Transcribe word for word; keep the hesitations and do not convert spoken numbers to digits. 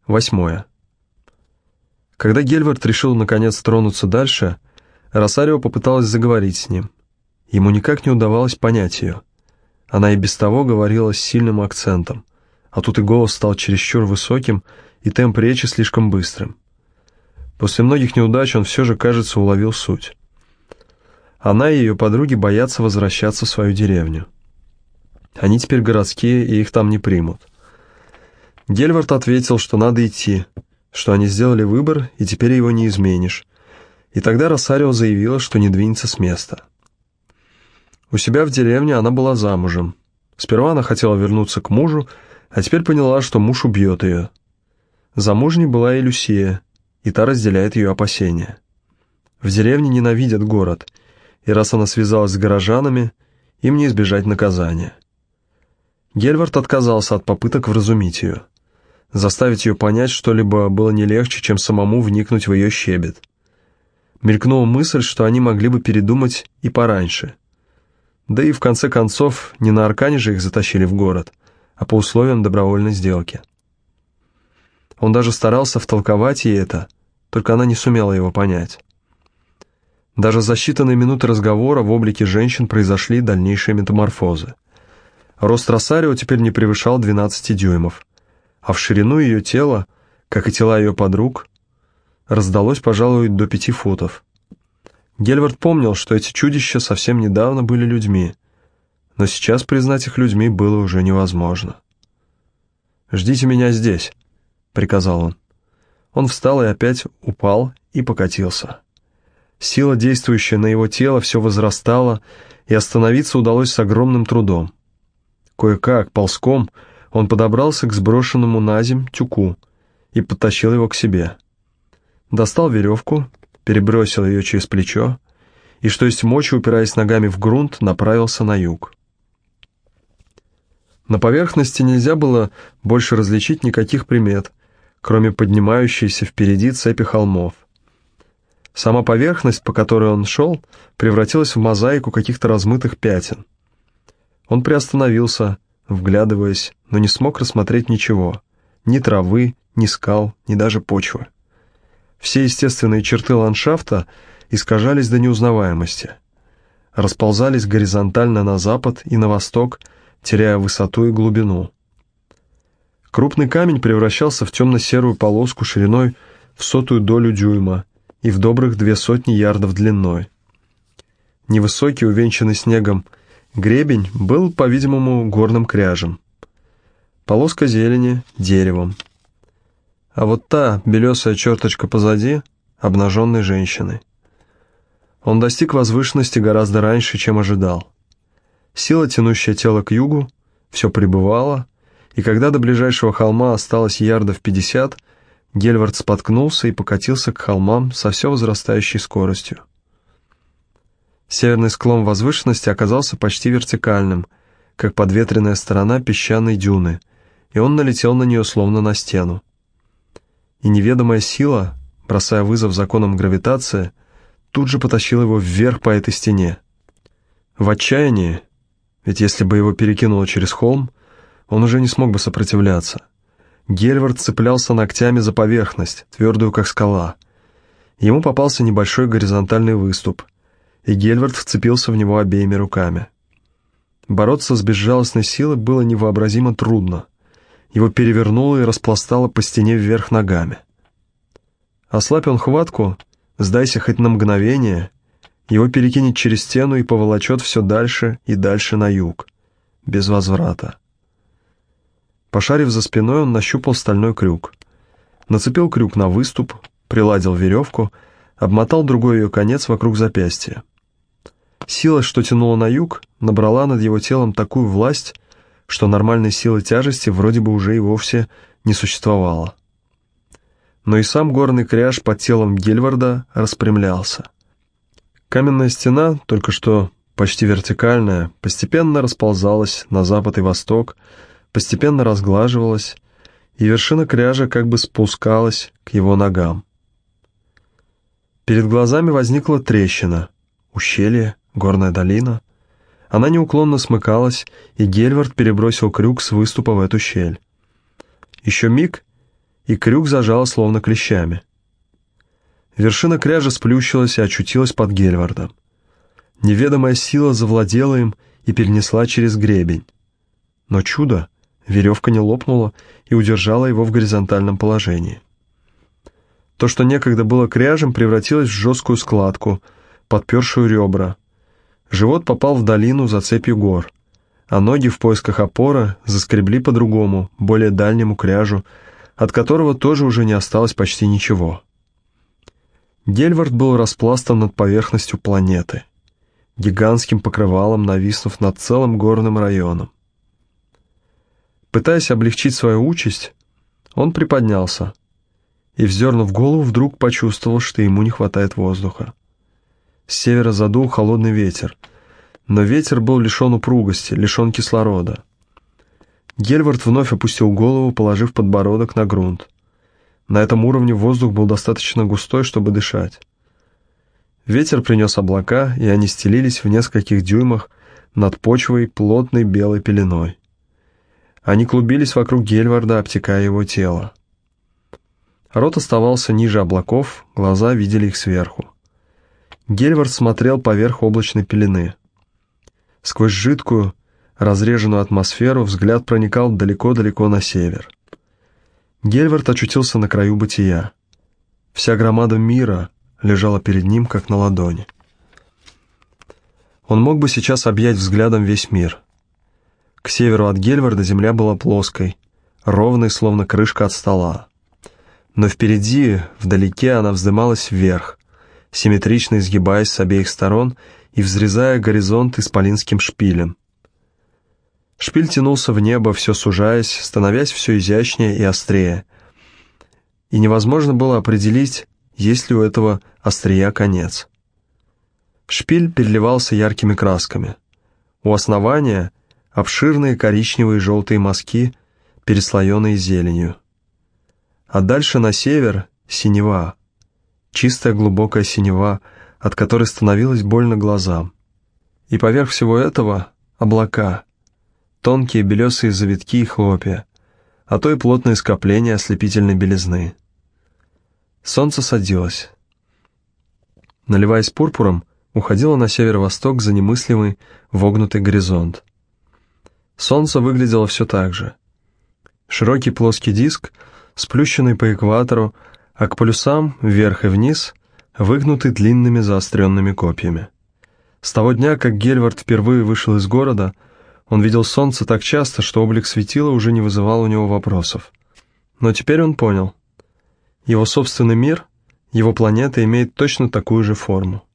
Восьмое. Когда Гельвард решил наконец тронуться дальше, Росарио попыталась заговорить с ним. Ему никак не удавалось понять ее. Она и без того говорила с сильным акцентом, а тут и голос стал чересчур высоким, и темп речи слишком быстрым. После многих неудач он все же, кажется, уловил суть. Она и ее подруги боятся возвращаться в свою деревню. Они теперь городские, и их там не примут. Гельвард ответил, что надо идти, что они сделали выбор, и теперь его не изменишь. И тогда Росарио заявила, что не двинется с места. У себя в деревне она была замужем. Сперва она хотела вернуться к мужу, а теперь поняла, что муж убьет ее. Замужней была и Люсия, и та разделяет ее опасения. В деревне ненавидят город, и раз она связалась с горожанами, им не избежать наказания. Гельвард отказался от попыток вразумить ее. Заставить ее понять что-либо было не легче, чем самому вникнуть в ее щебет. Мелькнула мысль, что они могли бы передумать и пораньше. Да и в конце концов, не на Аркане же их затащили в город, а по условиям добровольной сделки. Он даже старался втолковать ей это, только она не сумела его понять. Даже за считанные минуты разговора в облике женщин произошли дальнейшие метаморфозы. Рост Росарио теперь не превышал двенадцати дюймов, а в ширину ее тела, как и тела ее подруг, раздалось, пожалуй, до пяти футов. Гельвард помнил, что эти чудища совсем недавно были людьми, но сейчас признать их людьми было уже невозможно. «Ждите меня здесь», — приказал он. Он встал и опять упал и покатился. Сила, действующая на его тело, все возрастала, и остановиться удалось с огромным трудом. Кое-как, ползком, он подобрался к сброшенному на земь тюку и подтащил его к себе. Достал веревку, перебросил ее через плечо и, что есть мочи, упираясь ногами в грунт, направился на юг. На поверхности нельзя было больше различить никаких примет, кроме поднимающейся впереди цепи холмов. Сама поверхность, по которой он шел, превратилась в мозаику каких-то размытых пятен. Он приостановился, вглядываясь, но не смог рассмотреть ничего, ни травы, ни скал, ни даже почвы. Все естественные черты ландшафта искажались до неузнаваемости, расползались горизонтально на запад и на восток, теряя высоту и глубину. Крупный камень превращался в темно-серую полоску шириной в сотую долю дюйма и в добрых две сотни ярдов длиной. Невысокий, увенчанный снегом, гребень был, по-видимому, горным кряжем. Полоска зелени — деревом. А вот та белесая черточка позади — обнаженной женщиной. Он достиг возвышенности гораздо раньше, чем ожидал. Сила, тянущая тело к югу, все пребывала, и когда до ближайшего холма осталось ярдов пятьдесят, Гельвард споткнулся и покатился к холмам со все возрастающей скоростью. Северный склон возвышенности оказался почти вертикальным, как подветренная сторона песчаной дюны, и он налетел на нее словно на стену. И неведомая сила, бросая вызов законам гравитации, тут же потащила его вверх по этой стене. В отчаянии, ведь если бы его перекинуло через холм, он уже не смог бы сопротивляться. Гельвард цеплялся ногтями за поверхность, твердую как скала. Ему попался небольшой горизонтальный выступ, и Гельвард вцепился в него обеими руками. Бороться с безжалостной силой было невообразимо трудно. Его перевернуло и распластало по стене вверх ногами. Ослабь он хватку, сдайся хоть на мгновение, его перекинет через стену и поволочет все дальше и дальше на юг, без возврата. Пошарив за спиной, он нащупал стальной крюк. Нацепил крюк на выступ, приладил веревку, обмотал другой ее конец вокруг запястья. Сила, что тянула на юг, набрала над его телом такую власть, что нормальной силы тяжести вроде бы уже и вовсе не существовало. Но и сам горный кряж под телом Гельварда распрямлялся. Каменная стена, только что почти вертикальная, постепенно расползалась на запад и восток, постепенно разглаживалась, и вершина кряжа как бы спускалась к его ногам. Перед глазами возникла трещина, ущелье, горная долина. Она неуклонно смыкалась, и Гельвард перебросил крюк с выступа в эту щель. Еще миг, и крюк зажало словно клещами. Вершина кряжа сплющилась и очутилась под Гельвардом. Неведомая сила завладела им и перенесла через гребень. Но чудо, веревка не лопнула и удержала его в горизонтальном положении. То, что некогда было кряжем, превратилось в жесткую складку, подпершую ребра. Живот попал в долину за цепью гор, а ноги в поисках опоры заскребли по другому, более дальнему кряжу, от которого тоже уже не осталось почти ничего. Гельвард был распластан над поверхностью планеты, гигантским покрывалом нависнув над целым горным районом. Пытаясь облегчить свою участь, он приподнялся и, вздернув голову, вдруг почувствовал, что ему не хватает воздуха. С севера задул холодный ветер, но ветер был лишен упругости, лишен кислорода. Гельвард вновь опустил голову, положив подбородок на грунт. На этом уровне воздух был достаточно густой, чтобы дышать. Ветер принес облака, и они стелились в нескольких дюймах над почвой плотной белой пеленой. Они клубились вокруг Гельварда, обтекая его тело. Рот оставался ниже облаков, глаза видели их сверху. Гельвард смотрел поверх облачной пелены. Сквозь жидкую, разреженную атмосферу взгляд проникал далеко-далеко на север. Гельвард очутился на краю бытия. Вся громада мира лежала перед ним, как на ладони. Он мог бы сейчас объять взглядом весь мир. К северу от Гельварда земля была плоской, ровной, словно крышка от стола. Но впереди, вдалеке, она вздымалась вверх, симметрично изгибаясь с обеих сторон и взрезая горизонт исполинским шпилем. Шпиль тянулся в небо, все сужаясь, становясь все изящнее и острее. И невозможно было определить, есть ли у этого острия конец. Шпиль переливался яркими красками. У основания обширные коричневые и желтые мазки, переслоенные зеленью. А дальше на север синева, чистая глубокая синева, от которой становилось больно глазам. И поверх всего этого облака, тонкие белесые завитки и хлопья, а то и плотные скопления ослепительной белизны. Солнце садилось. Наливаясь пурпуром, уходило на северо-восток за немыслимый вогнутый горизонт. Солнце выглядело все так же. Широкий плоский диск, сплющенный по экватору, а к полюсам, вверх и вниз, выгнутый длинными заостренными копьями. С того дня, как Гельвард впервые вышел из города, он видел солнце так часто, что облик светила уже не вызывал у него вопросов. Но теперь он понял. Его собственный мир, его планета имеет точно такую же форму.